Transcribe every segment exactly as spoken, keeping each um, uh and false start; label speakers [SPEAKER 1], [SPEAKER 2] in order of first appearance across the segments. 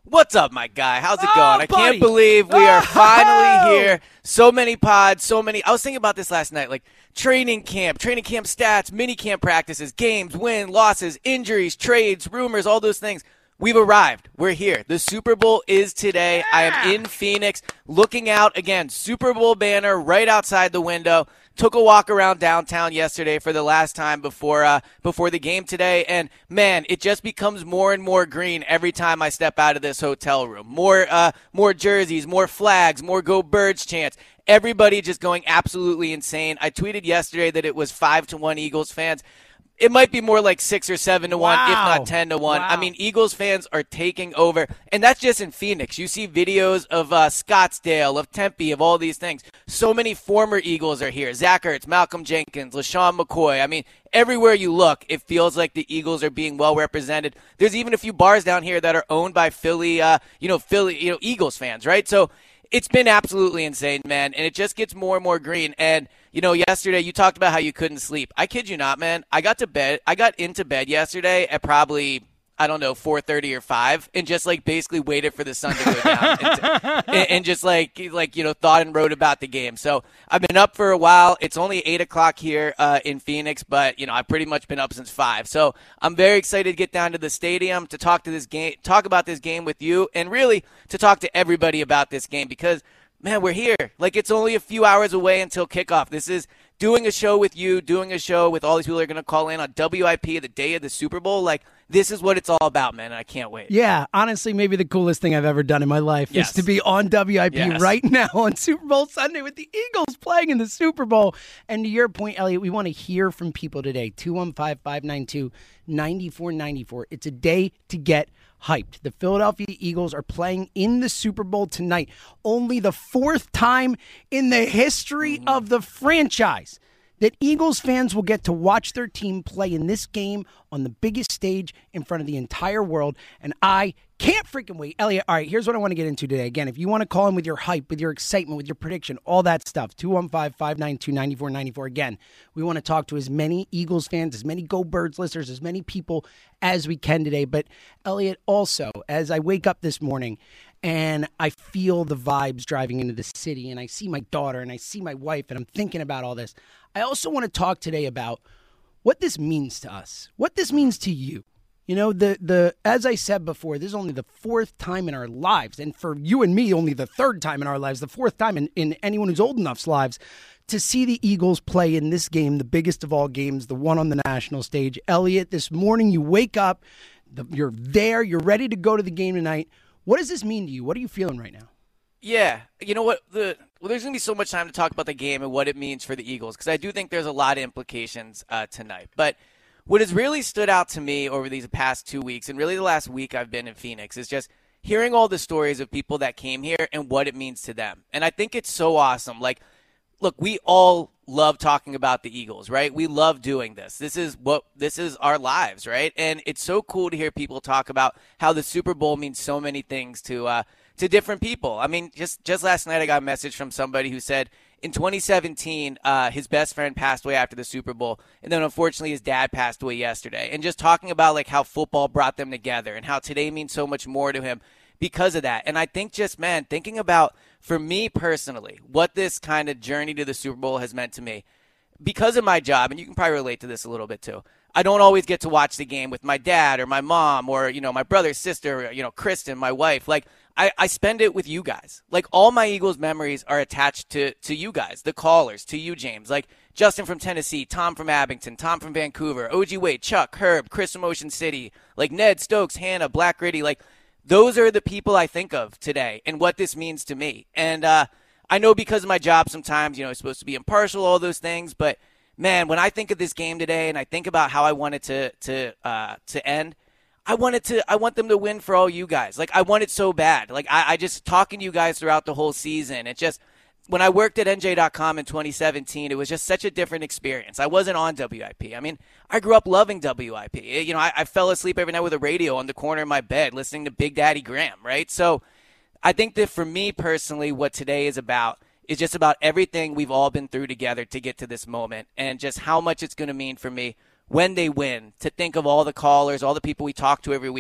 [SPEAKER 1] What's up, my guy? How's it
[SPEAKER 2] Oh,
[SPEAKER 1] going? I
[SPEAKER 2] buddy.
[SPEAKER 1] can't believe we are
[SPEAKER 2] Oh!
[SPEAKER 1] finally here. So many pods, so many. I was thinking about this last night, like training camp, training camp stats, mini camp practices, games, win, losses, injuries, trades, rumors, all those things. We've arrived. We're here. The Super Bowl is today.
[SPEAKER 2] Yeah.
[SPEAKER 1] I am in Phoenix, looking out again. Super Bowl banner right outside the window. Took a walk around downtown yesterday for the last time before uh, before the game today, and man, it just becomes more and more green every time I step out of this hotel room. More uh, more jerseys, more flags, more Go Birds chants. Everybody just going absolutely insane. I tweeted yesterday that it was five to one Eagles fans. It might be more like six or seven to one,
[SPEAKER 2] Wow.
[SPEAKER 1] if not ten to one.
[SPEAKER 2] Wow.
[SPEAKER 1] I mean, Eagles fans are taking over, and that's just in Phoenix. You see videos of uh, Scottsdale, of Tempe, of all these things. So many former Eagles are here. Zach Ertz, Malcolm Jenkins, LaShawn McCoy. I mean, everywhere you look, it feels like the Eagles are being well represented. There's even a few bars down here that are owned by Philly, uh, you know, Philly, you know, Eagles fans, right? So it's been absolutely insane, man, and it just gets more and more green. And, you know, yesterday you talked about how you couldn't sleep. I kid you not, man. I got to bed. I got into bed yesterday at probably, I don't know, four thirty or five, and just, like, basically waited for the sun to go down and, and, and just, like, like, you know, thought and wrote about the game. So I've been up for a while. It's only eight o'clock here uh, in Phoenix, but, you know, I've pretty much been up since five. So I'm very excited to get down to the stadium to talk to this game, talk about this game with you, and really to talk to everybody about this game because, man, we're here. Like, it's only a few hours away until kickoff. This is doing a show with you, doing a show with all these people that are going to call in on W I P the day of the Super Bowl. Like, this is what it's all about, man, and I can't wait.
[SPEAKER 2] Yeah, honestly, maybe the coolest thing I've ever done in my life
[SPEAKER 1] Yes.
[SPEAKER 2] is to be on W I P
[SPEAKER 1] Yes.
[SPEAKER 2] right now on Super Bowl Sunday with the Eagles playing in the Super Bowl. And to your point, Elliot, we want to hear from people today. two one five, five nine two, nine four nine four. It's a day to get hyped. The Philadelphia Eagles are playing in the Super Bowl tonight. Only the fourth time in the history
[SPEAKER 1] Mm-hmm.
[SPEAKER 2] of the franchise that Eagles fans will get to watch their team play in this game on the biggest stage in front of the entire world. And I can't freaking wait. Elliot, all right, here's what I want to get into today. Again, if you want to call in with your hype, with your excitement, with your prediction, all that stuff, two one five, five nine two, nine four nine four. Again, we want to talk to as many Eagles fans, as many Go Birds listeners, as many people as we can today. But Elliot, also, as I wake up this morning and I feel the vibes driving into the city, and I see my daughter, and I see my wife, and I'm thinking about all this, I also want to talk today about what this means to us, what this means to you. You know, the the as I said before, this is only the fourth time in our lives, and for you and me, only the third time in our lives, the fourth time in, in anyone who's old enough's lives, to see the Eagles play in this game, the biggest of all games, the one on the national stage. Elliot, this morning you wake up, the, you're there, you're ready to go to the game tonight. What does this mean to you? What are you feeling right now?
[SPEAKER 1] Yeah, you know what? The well, there's going to be so much time to talk about the game and what it means for the Eagles because I do think there's a lot of implications uh, tonight. But what has really stood out to me over these past two weeks and really the last week I've been in Phoenix is just hearing all the stories of people that came here and what it means to them. And I think it's so awesome. Like, look, we all love talking about the Eagles, right? We love doing this. This is what this is our lives, right? And it's so cool to hear people talk about how the Super Bowl means so many things to uh, to different people. I mean, just just last night I got a message from somebody who said in twenty seventeen uh, his best friend passed away after the Super Bowl, and then unfortunately his dad passed away yesterday. And just talking about like how football brought them together and how today means so much more to him because of that. And I think just, man, thinking about, for me personally, what this kind of journey to the Super Bowl has meant to me, because of my job, and you can probably relate to this a little bit too, I don't always get to watch the game with my dad or my mom or, you know, my brother, sister, you know, Kristen, my wife. Like, I, I spend it with you guys. Like, all my Eagles memories are attached to, to you guys, the callers, to you, James. Like, Justin from Tennessee, Tom from Abington, Tom from Vancouver, O G Wade, Chuck, Herb, Chris from Ocean City, like Ned, Stokes, Hannah, Black Gritty, like, those are the people I think of today and what this means to me. And uh, I know because of my job sometimes, you know, it's supposed to be impartial, all those things. But, man, when I think of this game today and I think about how I want it to to uh, to end, I want it to I want them to win for all you guys. Like, I want it so bad. Like, I, I just talking to you guys throughout the whole season. It just, when I worked at N J dot com in twenty seventeen, it was just such a different experience. I wasn't on W I P. I mean, I grew up loving W I P. You know, I, I fell asleep every night with a radio on the corner of my bed listening to Big Daddy Graham, right? So I think that for me personally, what today is about is just about everything we've all been through together to get to this moment and just how much it's going to mean for me when they win, to think of all the callers, all the people we talk to every week.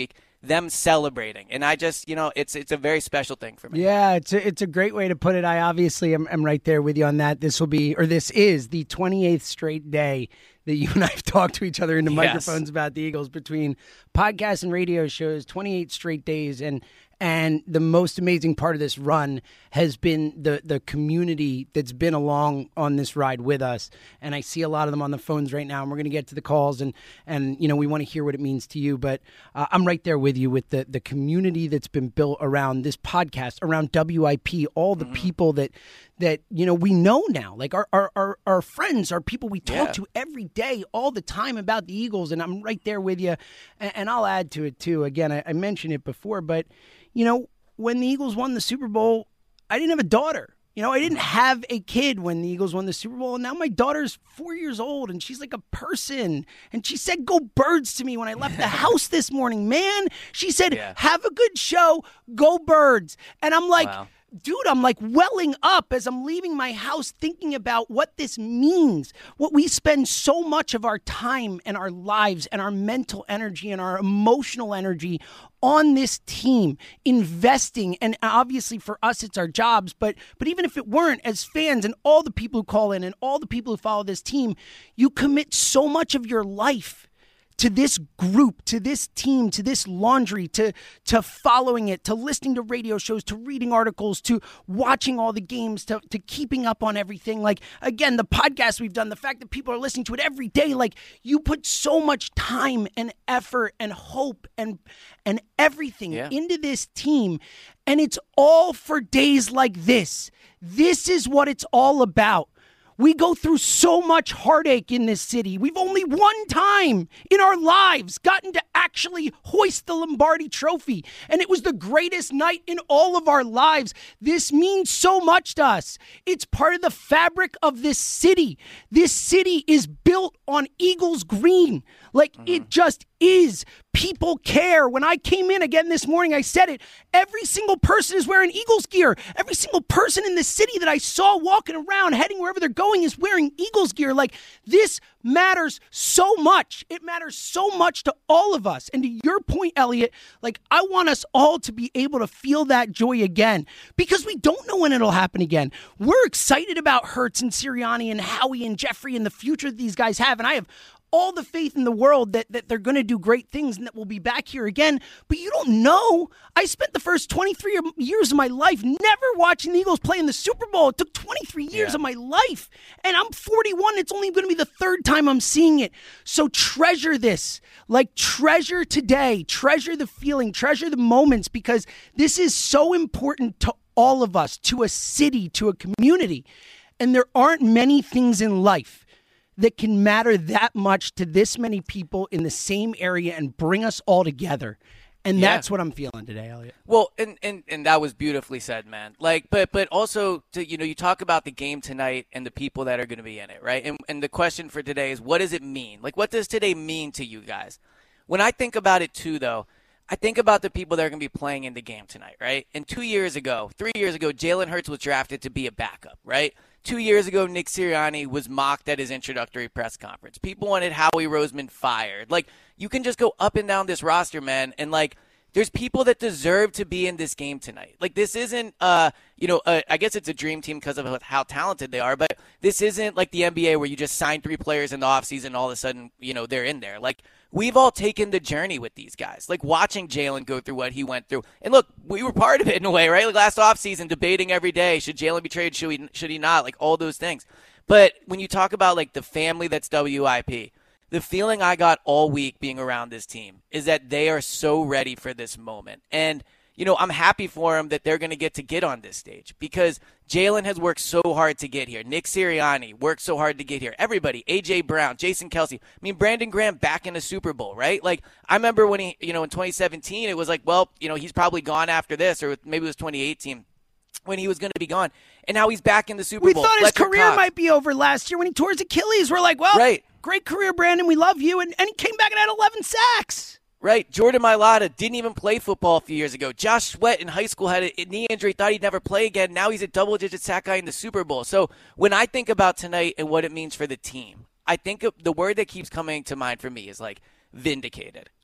[SPEAKER 1] them celebrating. And I just, you know, it's it's a very special thing for me.
[SPEAKER 2] Yeah, it's a, it's a great way to put it. I obviously am, am right there with you on that. This will be, or this is the twenty-eighth straight day that you and I have talked to each other into
[SPEAKER 1] Yes.
[SPEAKER 2] microphones about the Eagles, between podcasts and radio shows, twenty-eight straight days. And And the most amazing part of this run has been the the community that's been along on this ride with us. And I see a lot of them on the phones right now, and we're going to get to the calls, and, and you know, we want to hear what it means to you. But uh, I'm right there with you with the, the community that's been built around this podcast, around W I P, all the mm-hmm. people that, that, you know, we know now, like our, our, our, our friends, our people we talk
[SPEAKER 1] yeah.
[SPEAKER 2] to every day, all the time about the Eagles. And I'm right there with you. And, and I'll add to it too. Again, I, I mentioned it before, but you know, when the Eagles won the Super Bowl, I didn't have a daughter. You know, I didn't have a kid when the Eagles won the Super Bowl. And now my daughter's four years old, and she's like a person. And she said, "Go Birds" to me when I left the house this morning. Man, she said, yeah. "Have a good show. Go Birds." And I'm like, wow. Dude, I'm like welling up as I'm leaving my house thinking about what this means. What we spend so much of our time and our lives and our mental energy and our emotional energy on this team, investing. And obviously for us, it's our jobs. But but even if it weren't, as fans and all the people who call in and all the people who follow this team, you commit so much of your life to this group, to this team, to this laundry, to to following it, to listening to radio shows, to reading articles, to watching all the games, to, to keeping up on everything. Like, again, the podcast we've done, the fact that people are listening to it every day, like, you put so much time and effort and hope and and everything yeah. into this team, and it's all for days like this. This is what it's all about. We go through so much heartache in this city. We've only one time in our lives gotten to actually hoist the Lombardi Trophy, and it was the greatest night in all of our lives. This means so much to us. It's part of the fabric of this city. This city is built on Eagles green. Like, mm-hmm. it just is. People care. When I came in again this morning, I said it. Every single person is wearing Eagles gear. Every single person in the city that I saw walking around, heading wherever they're going, is wearing Eagles gear. Like, this matters so much. It matters so much to all of us. And to your point, Elliot, like, I want us all to be able to feel that joy again, because we don't know when it'll happen again. We're excited about Hurts and Sirianni and Howie and Jeffrey and the future that these guys have. And I have all the faith in the world that, that they're going to do great things and that we'll be back here again. But you don't know. I spent the first twenty-three years of my life never watching the Eagles play in the Super Bowl. It took twenty-three years yeah. of my life. And I'm forty-one. It's only going to be the third time I'm seeing it. So treasure this. Like, treasure today. Treasure the feeling. Treasure the moments, because this is so important to all of us, to a city, to a community. And there aren't many things in life that can matter that much to this many people in the same area and bring us all together. And yeah. that's what I'm feeling today, Elliot.
[SPEAKER 1] Well, and, and, and that was beautifully said, man. Like, but but also, to, you know, you talk about the game tonight and the people that are going to be in it, right? And and the question for today is, what does it mean? Like, what does today mean to you guys? When I think about it too, though, I think about the people that are going to be playing in the game tonight, right? And two years ago, three years ago, Jalen Hurts was drafted to be a backup, right? Two years ago, Nick Sirianni was mocked at his introductory press conference. People wanted Howie Roseman fired. Like, you can just go up and down this roster, man, and, like, there's people that deserve to be in this game tonight. Like, this isn't, uh, you know, uh, I guess it's a dream team because of how talented they are, but this isn't like the N B A where you just sign three players in the offseason and all of a sudden, you know, they're in there. Like, we've all taken the journey with these guys. Like, watching Jalen go through what he went through. And look, we were part of it in a way, right? Like, last offseason, debating every day, should Jalen be traded, should he, should he not? Like, all those things. But when you talk about, like, the family that's W I P, the feeling I got all week being around this team is that they are so ready for this moment. And, you know, I'm happy for them that they're going to get to get on this stage, because Jalen has worked so hard to get here. Nick Sirianni worked so hard to get here. Everybody, A J Brown, Jason Kelce. I mean, Brandon Graham back in the Super Bowl, right? Like, I remember when he, you know, in twenty seventeen, it was like, well, you know, he's probably gone after this, or maybe it was twenty eighteen. When he was going to be gone. And now he's back in the Super
[SPEAKER 2] we
[SPEAKER 1] Bowl.
[SPEAKER 2] We thought his
[SPEAKER 1] Fletcher
[SPEAKER 2] career
[SPEAKER 1] Cox.
[SPEAKER 2] might be over last year when he tore his Achilles. We're like, well,
[SPEAKER 1] right.
[SPEAKER 2] Great career, Brandon. We love you. And, and he came back and had eleven sacks.
[SPEAKER 1] Right. Jordan Mailata didn't even play football a few years ago. Josh Sweat in high school had a knee injury, thought he'd never play again. Now he's a double-digit sack guy in the Super Bowl. So when I think about tonight and what it means for the team, I think the word that keeps coming to mind for me is, like, vindicated.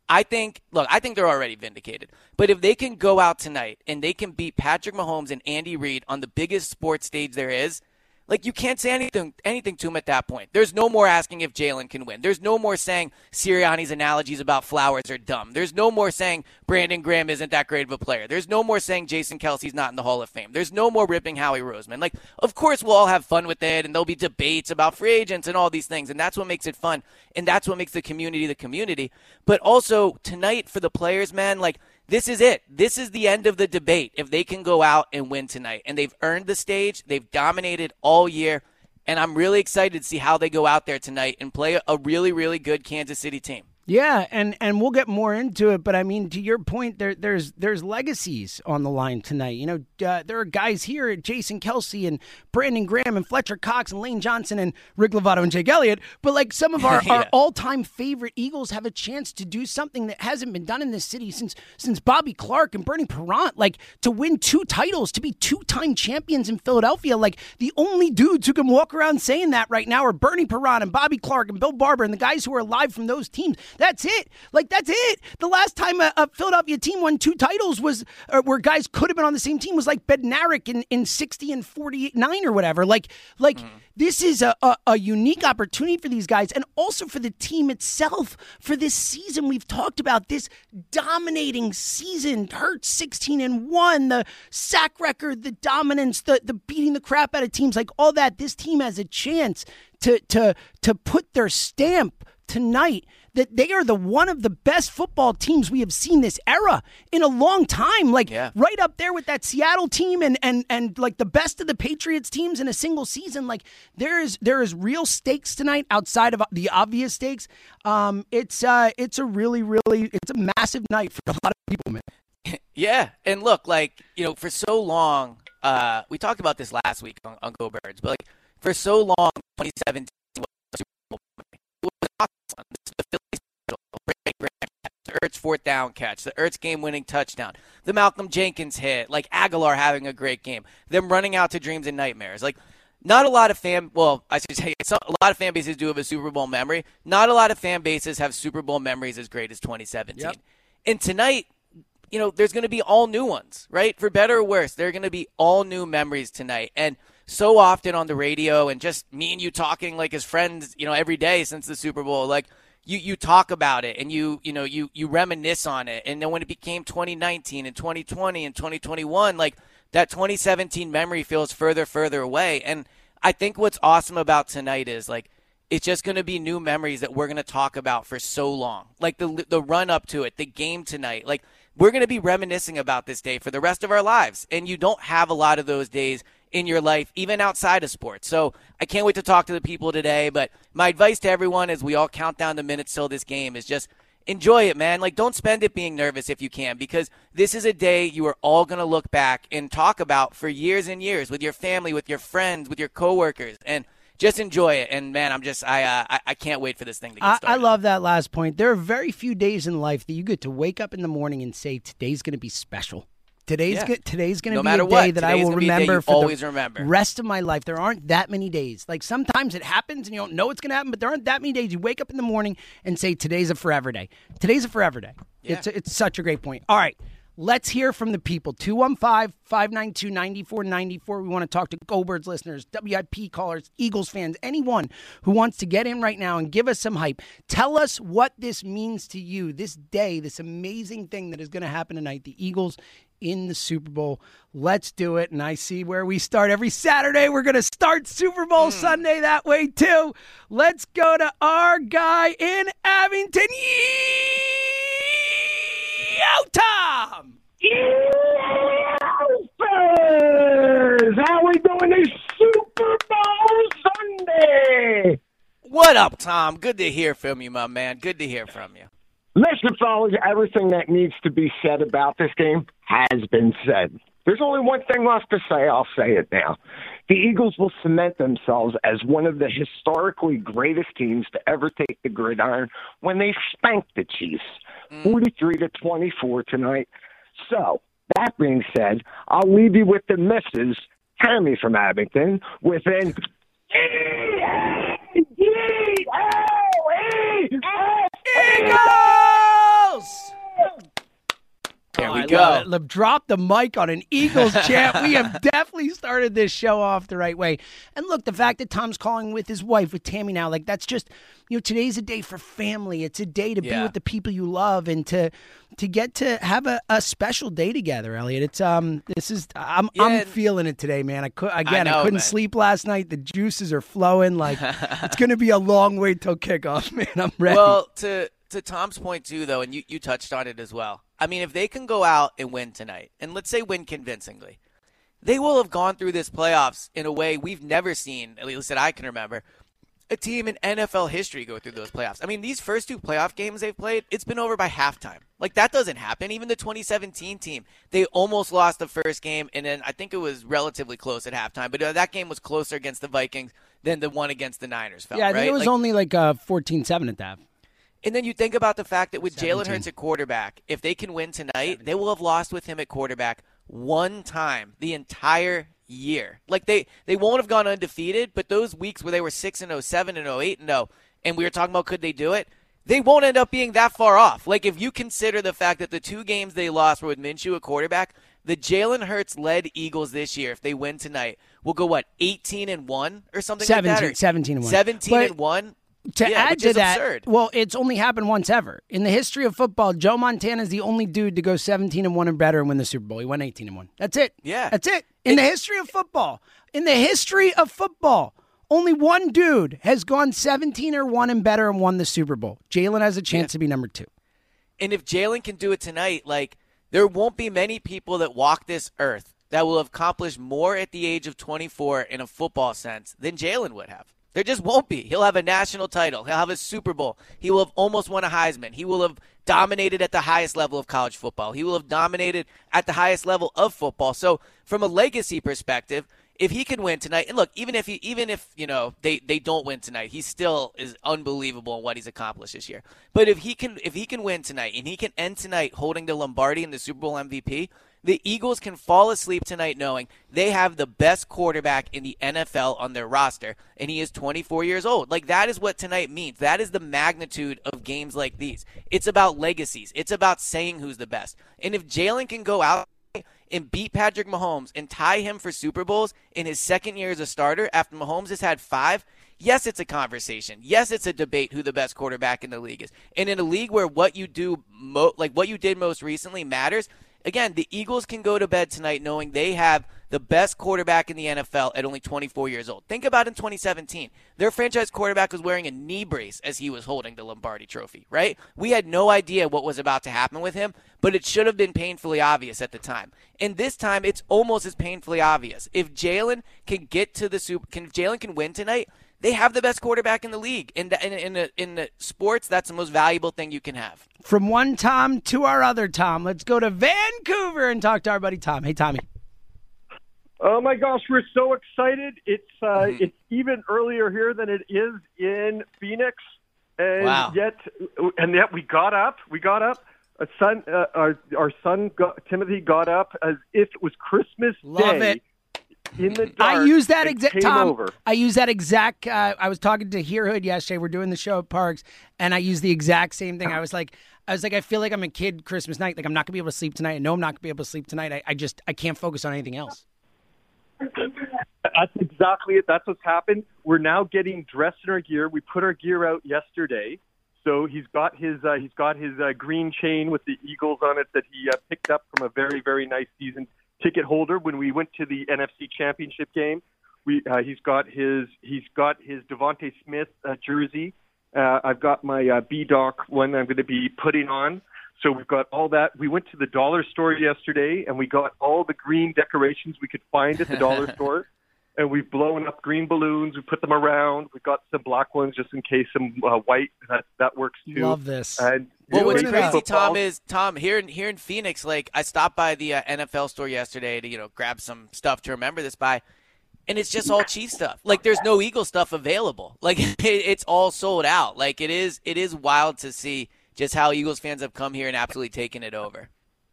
[SPEAKER 1] I think, look, I think they're already vindicated. But if they can go out tonight and they can beat Patrick Mahomes and Andy Reid on the biggest sports stage there is, like, you can't say anything anything to him at that point. There's no more asking if Jalen can win. There's no more saying Sirianni's analogies about Flowers are dumb. There's no more saying Brandon Graham isn't that great of a player. There's no more saying Jason Kelsey's not in the Hall of Fame. There's no more ripping Howie Roseman. Like, of course we'll all have fun with it, and there'll be debates about free agents and all these things, and that's what makes it fun, and that's what makes the community the community. But also, tonight for the players, man, like, this is it. This is the end of the debate if they can go out and win tonight. And they've earned the stage. They've dominated all year. And I'm really excited to see how they go out there tonight and play a really, really good Kansas City team.
[SPEAKER 2] Yeah, and, and we'll get more into it, but I mean, to your point, there there's there's legacies on the line tonight. You know, uh, there are guys here, Jason Kelsey and Brandon Graham and Fletcher Cox and Lane Johnson and Rick Lovato and Jake Elliott, but like some of our, yeah. our all-time favorite Eagles have a chance to do something that hasn't been done in this city since since Bobby Clark and Bernie Perrant, like to win two titles, to be two-time champions in Philadelphia. Like the only dudes who can walk around saying that right now are Bernie Perrant and Bobby Clark and Bill Barber and the guys who are alive from those teams. That's it. Like, that's it. The last time a, a Philadelphia team won two titles was uh, where guys could have been on the same team was like Bednarik in, in sixty and forty-nine or whatever. Like, like mm. this is a, a, a unique opportunity for these guys and also for the team itself for this season. We've talked about this dominating season. Hurts sixteen and one, the sack record, the dominance, the, the beating the crap out of teams, like all that. This team has a chance to to to put their stamp tonight that they are the one of the best football teams we have seen this era in a long time. Like yeah. right up there with that Seattle team and and and like the best of the Patriots teams in a single season. Like there is there is real stakes tonight outside of the obvious stakes. Um, it's uh it's a really really it's a massive night for a lot of people, man.
[SPEAKER 1] Yeah, and look, like you know, for so long, uh, we talked about this last week on, on Go Birds, but like for so long, twenty seventeen was the Super Bowl. It was awesome. The Phillies, the Ertz fourth down catch, the Ertz game-winning touchdown, the Malcolm Jenkins hit, like Aguilar having a great game, them running out to dreams and nightmares. Like, not a lot of fan, well, I should say, some, a lot of fan bases do have a Super Bowl memory. Not a lot of fan bases have Super Bowl memories as great as twenty seventeen. Yep. And tonight, you know, there's going to be all new ones, right? For better or worse, there are going to be all new memories tonight. And so often on the radio and just me and you talking like as friends, you know, every day since the Super Bowl, like you, you talk about it and you, you know, you, you reminisce on it. And then when it became twenty nineteen and twenty twenty and twenty twenty-one, like that twenty seventeen memory feels further, further away. And I think what's awesome about tonight is like, it's just going to be new memories that we're going to talk about for so long. Like the the run up to it, the game tonight, like we're going to be reminiscing about this day for the rest of our lives. And you don't have a lot of those days in your life, even outside of sports. So I can't wait to talk to the people today. But my advice to everyone as we all count down the minutes till this game is just enjoy it, man. Like, don't spend it being nervous if you can, because this is a day you are all going to look back and talk about for years and years with your family, with your friends, with your coworkers, and just enjoy it. And, man, I'm just I, uh, I I can't wait for this thing to get started.
[SPEAKER 2] I, I love that last point. There are very few days in life that you get to wake up in the morning and say, today's going to be special. Today's
[SPEAKER 1] yeah.
[SPEAKER 2] go- today's going to
[SPEAKER 1] no
[SPEAKER 2] be a day
[SPEAKER 1] what,
[SPEAKER 2] that I will remember for
[SPEAKER 1] always
[SPEAKER 2] the
[SPEAKER 1] remember.
[SPEAKER 2] rest of my life. There aren't that many days. Like sometimes it happens and you don't know it's going to happen, but there aren't that many days you wake up in the morning and say, today's a forever day. Today's a forever day. Yeah. It's, a, it's such a great point. All right. Let's hear from the people. two one five, five nine two, nine four nine four. We want to talk to Go Birds listeners, W I P callers, Eagles fans, anyone who wants to get in right now and give us some hype. Tell us what this means to you, this day, this amazing thing that is going to happen tonight, the Eagles in the Super Bowl. Let's do it. And I see where we start every Saturday. We're going to start Super Bowl mm. Sunday that way, too. Let's go to our guy in Abington. Yo, Tom!
[SPEAKER 3] Yo, fellas! How we doing this Super Bowl Sunday?
[SPEAKER 1] What up, Tom? Good to hear from you, my man. Good to hear from you.
[SPEAKER 3] Listen, fellas, everything that needs to be said about this game has been said. There's only one thing left to say. I'll say it now. The Eagles will cement themselves as one of the historically greatest teams to ever take the gridiron when they spank the Chiefs, mm. forty-three to twenty-four tonight. So, that being said, I'll leave you with the missus, Tammy from Abington, with an E A G L E S
[SPEAKER 2] Eagles! Eagles!
[SPEAKER 1] There
[SPEAKER 2] oh,
[SPEAKER 1] we
[SPEAKER 2] I
[SPEAKER 1] go.
[SPEAKER 2] love it. Drop the mic on an Eagles chant. We have definitely started this show off the right way. And look, the fact that Tom's calling with his wife, with Tammy now, like that's just, you know, today's a day for family. It's a day to
[SPEAKER 1] Yeah.
[SPEAKER 2] be with the people you love and to to get to have a, a special day together, Elliot. It's um, this is I'm
[SPEAKER 1] Yeah,
[SPEAKER 2] I'm
[SPEAKER 1] and-
[SPEAKER 2] feeling it today, man. I could again, I,
[SPEAKER 1] know,
[SPEAKER 2] couldn't
[SPEAKER 1] man.
[SPEAKER 2] sleep last night. The juices are flowing. Like it's gonna be a long wait till kickoff, man. I'm ready.
[SPEAKER 1] Well, to to Tom's point too, though, and you, you touched on it as well. I mean, if they can go out and win tonight, and let's say win convincingly, they will have gone through this playoffs in a way we've never seen, at least that I can remember, a team in N F L history go through those playoffs. I mean, these first two playoff games they've played, it's been over by halftime. Like, that doesn't happen. Even the twenty seventeen team, they almost lost the first game, and then I think it was relatively close at halftime. But uh, that game was closer against the Vikings than the one against the Niners felt,
[SPEAKER 2] yeah, I think
[SPEAKER 1] right?
[SPEAKER 2] it was
[SPEAKER 1] Like,
[SPEAKER 2] only like uh, fourteen seven at that.
[SPEAKER 1] and then you think about the fact that with Jalen
[SPEAKER 2] seventeen.
[SPEAKER 1] Hurts at quarterback, if they can win tonight, they will have lost with him at quarterback one time the entire year. Like they, they won't have gone undefeated, but those weeks where they were six and oh, seven and oh, eight and oh, and we were talking about could they do it, they won't end up being that far off. Like if you consider the fact that the two games they lost were with Minshew at quarterback, the Jalen Hurts led Eagles this year, if they win tonight, will go what, eighteen and one or something like that?
[SPEAKER 2] seventeen,
[SPEAKER 1] Or
[SPEAKER 2] seventeen and one.
[SPEAKER 1] seventeen
[SPEAKER 2] But-
[SPEAKER 1] and one.
[SPEAKER 2] To
[SPEAKER 1] Yeah,
[SPEAKER 2] add
[SPEAKER 1] which
[SPEAKER 2] to
[SPEAKER 1] is
[SPEAKER 2] that,
[SPEAKER 1] absurd.
[SPEAKER 2] well, it's only happened once ever in the history of football. Joe Montana is the only dude to go seventeen and one and better and win the Super Bowl. He went eighteen and one. That's it.
[SPEAKER 1] Yeah.
[SPEAKER 2] that's it. In the history of football, in the history of football, only one dude has gone seventeen or one and better and won the Super Bowl. Jalen has a chance to be number two.
[SPEAKER 1] And if Jalen can do it tonight, like there won't be many people that walk this earth that will have accomplished more at the age of twenty-four in a football sense than Jalen would have. There just won't be. He'll have a national title. He'll have a Super Bowl. He will have almost won a Heisman. He will have dominated at the highest level of college football. He will have dominated at the highest level of football. So from a legacy perspective, if he can win tonight, and look, even if he, even if you know they, they don't win tonight, he still is unbelievable in what he's accomplished this year. But if he can if he can win tonight and he can end tonight holding the Lombardi and the Super Bowl M V P, the Eagles can fall asleep tonight knowing they have the best quarterback in the N F L on their roster, and he is twenty-four years old. Like, that is what tonight means. That is the magnitude of games like these. It's about legacies. It's about saying who's the best. And if Jalen can go out and beat Patrick Mahomes and tie him for Super Bowls in his second year as a starter after Mahomes has had five, yes, it's a conversation. Yes, it's a debate who the best quarterback in the league is. And in a league where what you do, mo- like what you did most recently matters, again, the Eagles can go to bed tonight knowing they have the best quarterback in the N F L at only twenty-four years old. Think about in twenty seventeen. Their franchise quarterback was wearing a knee brace as he was holding the Lombardi trophy, right? We had no idea what was about to happen with him, but it should have been painfully obvious at the time. And this time, it's almost as painfully obvious. If Jalen can get to the Super, can if Jalen can win tonight, they have the best quarterback in the league. In the, in, in, the, in the sports, that's the most valuable thing you can have.
[SPEAKER 2] From one Tom to our other Tom, let's go to Vancouver and talk to our buddy Tom. Hey, Tommy.
[SPEAKER 4] Oh my gosh, we're so excited! It's uh,
[SPEAKER 1] Mm-hmm.
[SPEAKER 4] it's even earlier here than it is in Phoenix, and
[SPEAKER 1] Wow.
[SPEAKER 4] yet and yet we got up. We got up. A son, uh, our our son got, Timothy got up as if it was Christmas
[SPEAKER 2] Love
[SPEAKER 4] Day.
[SPEAKER 2] it.
[SPEAKER 4] In the dark,
[SPEAKER 2] I use that
[SPEAKER 4] and
[SPEAKER 2] exact
[SPEAKER 4] came
[SPEAKER 2] Tom.
[SPEAKER 4] over.
[SPEAKER 2] I use that exact. Uh, I was talking to Hearhood yesterday. We're doing the show at Parks, and I used the exact same thing. I was like, I was like, I feel like I'm a kid Christmas night. Like I'm not gonna be able to sleep tonight. I know I'm not gonna be able to sleep tonight. I, I just I can't focus on anything else.
[SPEAKER 4] That's exactly it. That's what's happened. We're now getting dressed in our gear. We put our gear out yesterday, so he's got his uh, he's got his uh, green chain with the Eagles on it that he uh, picked up from a very very nice season ticket holder when we went to the N F C Championship game. We uh, he's got his he's got his Devontae Smith uh, jersey. Uh, I've got my uh, B-Doc one I'm going to be putting on. So we've got all that. We went to the dollar store yesterday, and we got all the green decorations we could find at the dollar store. And we've blown up green balloons. We put them around. We've got some black ones just in case, some uh, white. That that works too.
[SPEAKER 2] Love this.
[SPEAKER 4] And
[SPEAKER 1] Well, what's
[SPEAKER 2] Doing it
[SPEAKER 1] crazy,
[SPEAKER 2] up.
[SPEAKER 1] Tom, is Tom here in here in Phoenix. Like, I stopped by the uh, N F L store yesterday to you know grab some stuff to remember this by, and it's just all Chiefs stuff. Like, there's no Eagle stuff available. Like, it, it's all sold out. Like, it is it is wild to see just how Eagles fans have come here and absolutely taken it over.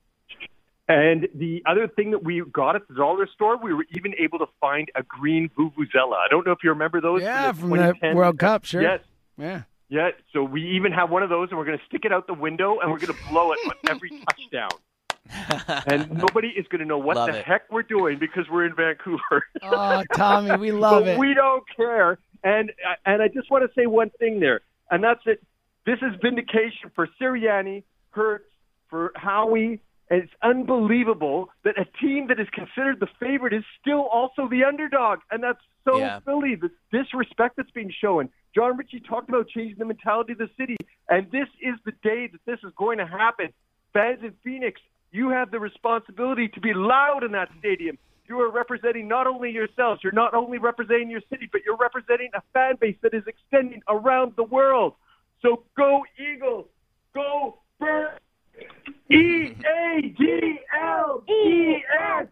[SPEAKER 4] And the other thing that we got at the dollar store, we were even able to find a green vuvuzela. I don't know if you remember those.
[SPEAKER 2] Yeah,
[SPEAKER 4] from
[SPEAKER 2] from
[SPEAKER 4] the
[SPEAKER 2] the
[SPEAKER 4] twenty ten
[SPEAKER 2] World Cup, sure.
[SPEAKER 4] Yes.
[SPEAKER 2] Yeah.
[SPEAKER 4] Yeah, so we even have one of those, and we're going to stick it out the window, and we're going to blow it on every touchdown. And nobody is going to know what
[SPEAKER 1] Love
[SPEAKER 4] the
[SPEAKER 1] it.
[SPEAKER 4] heck we're doing because we're in Vancouver.
[SPEAKER 2] Oh, Tommy, we love
[SPEAKER 4] But
[SPEAKER 2] it.
[SPEAKER 4] we don't care. And and I just want to say one thing there, and that's that this is vindication for Sirianni, Hurts, for Howie, and it's unbelievable that a team that is considered the favorite is still also the underdog, and that's so
[SPEAKER 1] Yeah.
[SPEAKER 4] silly, the disrespect that's being shown. John Ritchie talked about changing the mentality of the city, and this is the day that this is going to happen. Fans in Phoenix, you have the responsibility to be loud in that stadium. You are representing not only yourselves, you're not only representing your city, but you're representing a fan base that is extending around the world. So go Eagles! Go Birds! E A G L E S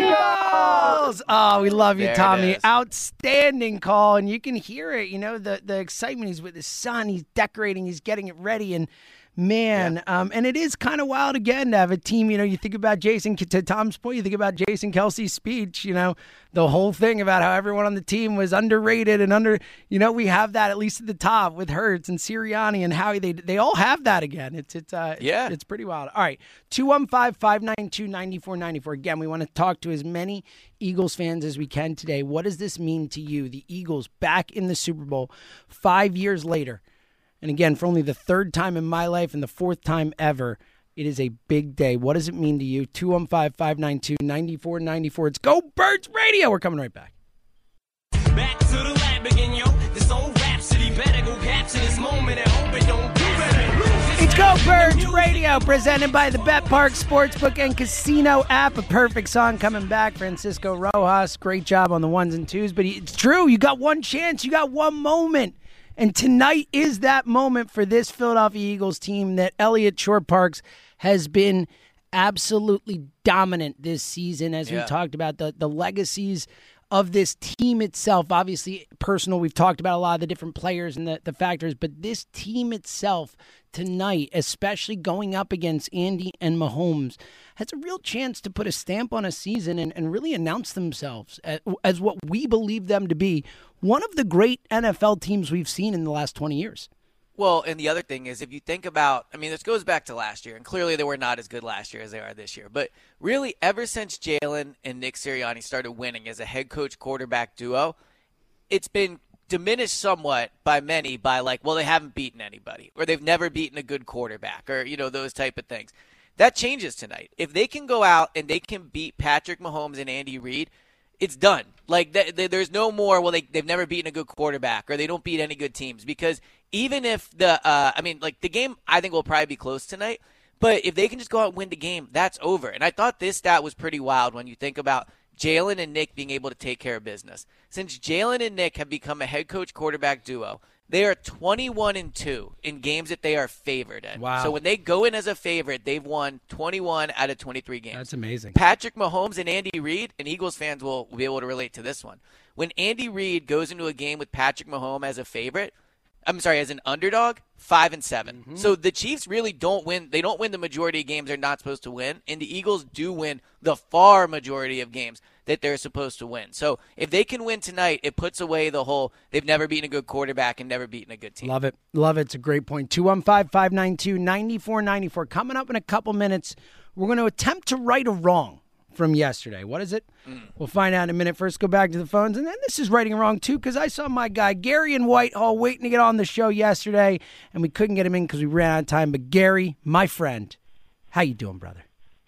[SPEAKER 2] Eagles! Oh, we love you,
[SPEAKER 1] There it
[SPEAKER 2] Tommy.
[SPEAKER 1] is.
[SPEAKER 2] Outstanding call, and you can hear it. You know, the, the excitement. He's with his son. He's decorating. He's getting it ready, and man, um, and it is kind of wild again to have a team. You know, you think about Jason, to Tom's point, you think about Jason Kelsey's speech, you know, the whole thing about how everyone on the team was underrated and under, you know, we have that at least at the top with Hurts and Sirianni and Howie. They they all have that again. It's, it's, uh,
[SPEAKER 1] Yeah.
[SPEAKER 2] it's, it's pretty wild. All right. two one five, five nine two, nine four nine four. Again, we want to talk to as many Eagles fans as we can today. What does this mean to you? The Eagles back in the Super Bowl five years later. And again, for only the third time in my life and the fourth time ever, it is a big day. What does it mean to you? two one five, five nine two, nine four nine four. It's Go Birds Radio. We're coming right back.
[SPEAKER 5] Back to the lab again, yo. This old rhapsody better go capture this moment and hope it don't do better.
[SPEAKER 2] It's Go Birds Radio, presented by the Bet Park Sportsbook and Casino app. A perfect song coming back. Francisco Rojas, great job on the ones and twos. But it's true, you got one chance, you got one moment. And tonight is that moment for this Philadelphia Eagles team that Elliott Shore Parks has been absolutely dominant this season, as
[SPEAKER 1] Yeah.
[SPEAKER 2] we talked about, the, the legacies of this team itself. Obviously, personal, we've talked about a lot of the different players and the, the factors, but this team itself tonight, especially going up against Andy and Mahomes, has a real chance to put a stamp on a season and, and really announce themselves as, as what we believe them to be, one of the great N F L teams we've seen in the last twenty years.
[SPEAKER 1] Well, and the other thing is, if you think about, I mean, this goes back to last year, and clearly they were not as good last year as they are this year. But really, ever since Jalen and Nick Sirianni started winning as a head coach quarterback duo, it's been diminished somewhat by many by like, well, they haven't beaten anybody, or they've never beaten a good quarterback, or, you know, those type of things. That changes tonight. If they can go out and they can beat Patrick Mahomes and Andy Reid, it's done. Like, th- th- there's no more, well, they, they've never beaten a good quarterback, or they don't beat any good teams. Because even if the, uh, I mean, like, the game, I think, will probably be close tonight. But if they can just go out and win the game, that's over. And I thought this stat was pretty wild when you think about Jalen and Nick being able to take care of business. Since Jalen and Nick have become a head coach quarterback duo, they are twenty-one and two in games that they are favored in.
[SPEAKER 2] Wow.
[SPEAKER 1] So when they go in as a favorite, they've won twenty-one out of twenty-three games.
[SPEAKER 2] That's amazing.
[SPEAKER 1] Patrick Mahomes and Andy Reid, and Eagles fans will be able to relate to this one. When Andy Reid goes into a game with Patrick Mahomes as a favorite, I'm sorry, as an underdog, five and seven.
[SPEAKER 2] Mm-hmm.
[SPEAKER 1] So the Chiefs really don't win. They don't win the majority of games they're not supposed to win, and the Eagles do win the far majority of games that they're supposed to win. So if they can win tonight, it puts away the whole they've never beaten a good quarterback and never beaten a good team.
[SPEAKER 2] Love it. Love it. It's a great point. two one five, five nine two, nine four nine four. Coming up in a couple minutes, we're going to attempt to right a wrong from yesterday. What is it? Mm. We'll find out in a minute. First, go back to the phones. And then this is righting wrong, too, because I saw my guy, Gary in Whitehall, waiting to get on the show yesterday, and we couldn't get him in because we ran out of time. But Gary, my friend, how you doing, brother?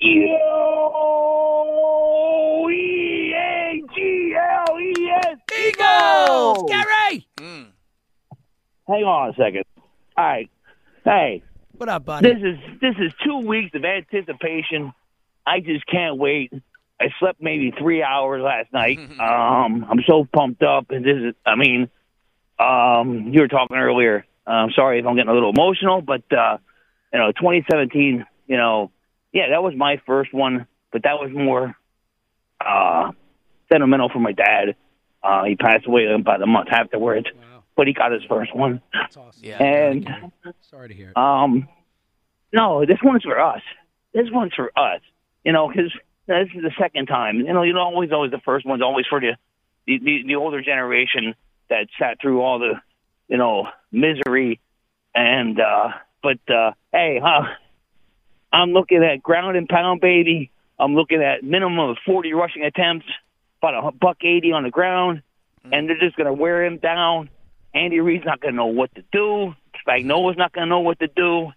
[SPEAKER 6] Yo, E A G L E S
[SPEAKER 2] Eagles! Gary!
[SPEAKER 1] Mm.
[SPEAKER 6] Hang on a second. All right. Hey,
[SPEAKER 2] What up, buddy?
[SPEAKER 6] this is this is two weeks of anticipation. I just can't wait. I slept maybe three hours last night. um, I'm so pumped up, and this is. I mean, um, you were talking earlier. Uh, I'm sorry if I'm getting a little emotional, but uh, you know, twenty seventeen. You know, yeah, that was my first one, but that was more uh, sentimental for my dad. Uh, he passed away about a month afterwards,
[SPEAKER 2] Wow.
[SPEAKER 6] but he got his first one.
[SPEAKER 2] That's awesome.
[SPEAKER 1] Yeah.
[SPEAKER 6] And
[SPEAKER 2] Sorry to hear it.
[SPEAKER 6] um, no, this one's for us. This one's for us. You know, because this is the second time. You know, you know, always, always the first one's always for the, the the the older generation that sat through all the, you know, misery And uh, but uh, hey, huh? I'm looking at ground and pound, baby. I'm looking at minimum of forty rushing attempts, about a buck eighty on the ground, and they're just going to wear him down. Andy Reid's not going to know what to do. Spagnuolo's not going to know what to do.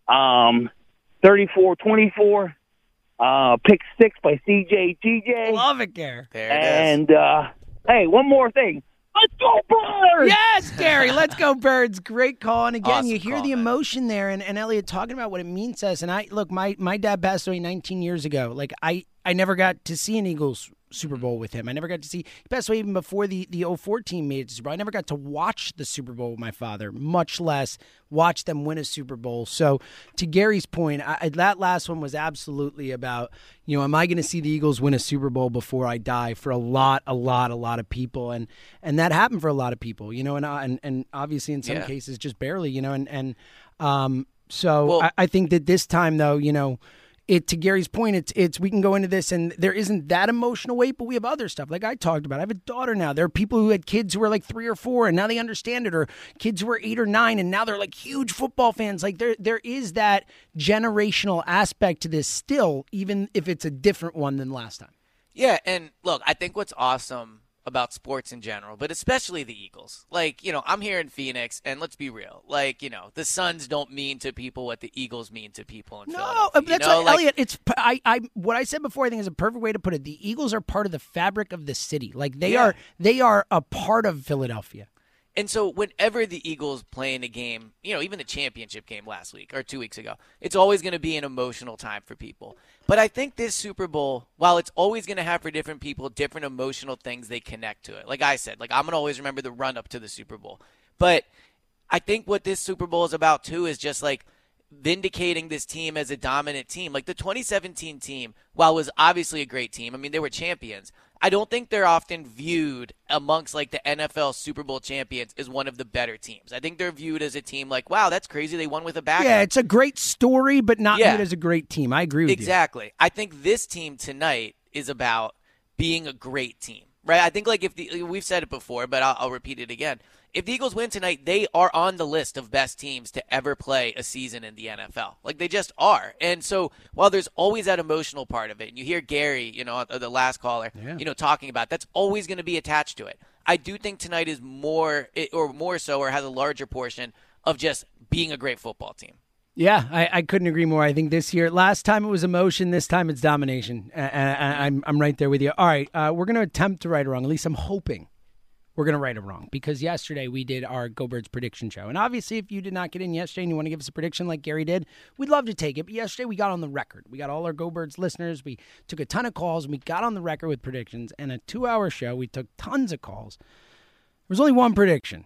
[SPEAKER 6] Um, thirty-four twenty-four, uh, pick six by C J G J.
[SPEAKER 2] Love it, Gary.
[SPEAKER 1] There it
[SPEAKER 6] And, uh, hey, one more thing. Let's go, Birds!
[SPEAKER 2] Yes, Gary, let's go, Birds. Great call. And again,
[SPEAKER 1] Awesome
[SPEAKER 2] you hear
[SPEAKER 1] call,
[SPEAKER 2] the
[SPEAKER 1] man.
[SPEAKER 2] emotion there, and, and Elliot talking about what it means to us. And I look, my my dad passed away nineteen years ago. Like I, I never got to see an Eagles Super Bowl with him. I never got to see. He passed away even before the the oh four team made it to Super Bowl. I never got to watch the Super Bowl with my father, much less watch them win a Super Bowl. So to Gary's point, I, that last one was absolutely about, you know, am I going to see the Eagles win a Super Bowl before I die? For a lot, a lot, a lot of people, and and that happened for a lot of people, you know, and and and obviously in some
[SPEAKER 1] Yeah.
[SPEAKER 2] cases just barely, you know, and and um, so
[SPEAKER 1] Well-
[SPEAKER 2] I, I think that this time though, you know. It to Gary's point, it's it's we can go into this and there isn't that emotional weight, but we have other stuff like I talked about. I have a daughter now. There are people who had kids who were like three or four and now they understand it, or kids who were eight or nine and now they're like huge football fans. Like there there is that generational aspect to this still, even if it's a different one than last time.
[SPEAKER 1] Yeah, and look, I think what's awesome about sports in general, but especially the Eagles. Like, you know, I'm here in Phoenix, and let's be real. Like, you know, the Suns don't mean to people what the Eagles mean to people in
[SPEAKER 2] No,
[SPEAKER 1] Philadelphia. You
[SPEAKER 2] that's
[SPEAKER 1] know,
[SPEAKER 2] what,
[SPEAKER 1] like,
[SPEAKER 2] Elliot. It's I, I. What I said before, I think is a perfect way to put it. The Eagles are part of the fabric of the city. Like they
[SPEAKER 1] Yeah.
[SPEAKER 2] are, they are a part of Philadelphia.
[SPEAKER 1] And so whenever the Eagles play in a game, you know, even the championship game last week or two weeks ago, it's always going to be an emotional time for people. But I think this Super Bowl, while it's always going to have for different people different emotional things they connect to it. Like I said, like I'm going to always remember the run up to the Super Bowl. But I think what this Super Bowl is about too is just like vindicating this team as a dominant team. Like the twenty seventeen team, while it was obviously a great team, I mean, they were champions. I don't think they're often viewed amongst like the N F L Super Bowl champions as one of the better teams. I think they're viewed as a team like, wow, that's crazy. They won with a backup.
[SPEAKER 2] Yeah, it's a great story, but not
[SPEAKER 1] Yeah.
[SPEAKER 2] viewed as a great team. I agree with
[SPEAKER 1] Exactly. I think this team tonight is about being a great team, right? I think like if the we've said it before, but I'll, I'll repeat it again. If the Eagles win tonight, they are on the list of best teams to ever play a season in the N F L. Like they just are. And so while there's always that emotional part of it, and you hear Gary, you know, the last caller,
[SPEAKER 2] Yeah.
[SPEAKER 1] you know, talking about that's always going to be attached to it. I do think tonight is more, or more so, or has a larger portion of just being a great football team.
[SPEAKER 2] Yeah, I, I couldn't agree more. I think this year, last time it was emotion, this time it's domination. And I'm I'm right there with you. All right, uh, we're going to attempt to right or wrong. At least I'm hoping we're going to right or wrong, because yesterday we did our Go Birds prediction show. And obviously, if you did not get in yesterday and you want to give us a prediction like Gary did, we'd love to take it. But yesterday we got on the record. We got all our Go Birds listeners. We took a ton of calls, and we got on the record with predictions. And a two-hour show, we took tons of calls. There was only one prediction